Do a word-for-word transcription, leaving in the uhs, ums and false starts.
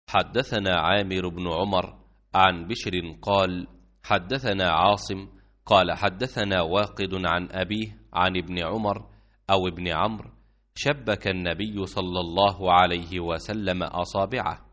حدثنا عامر بن عمر عن بشر قال حدثنا عاصم قال حدثنا واقد عن أبيه عن ابن عمر أو ابن عمرو: شبك النبي صلى الله عليه وسلم أصابعه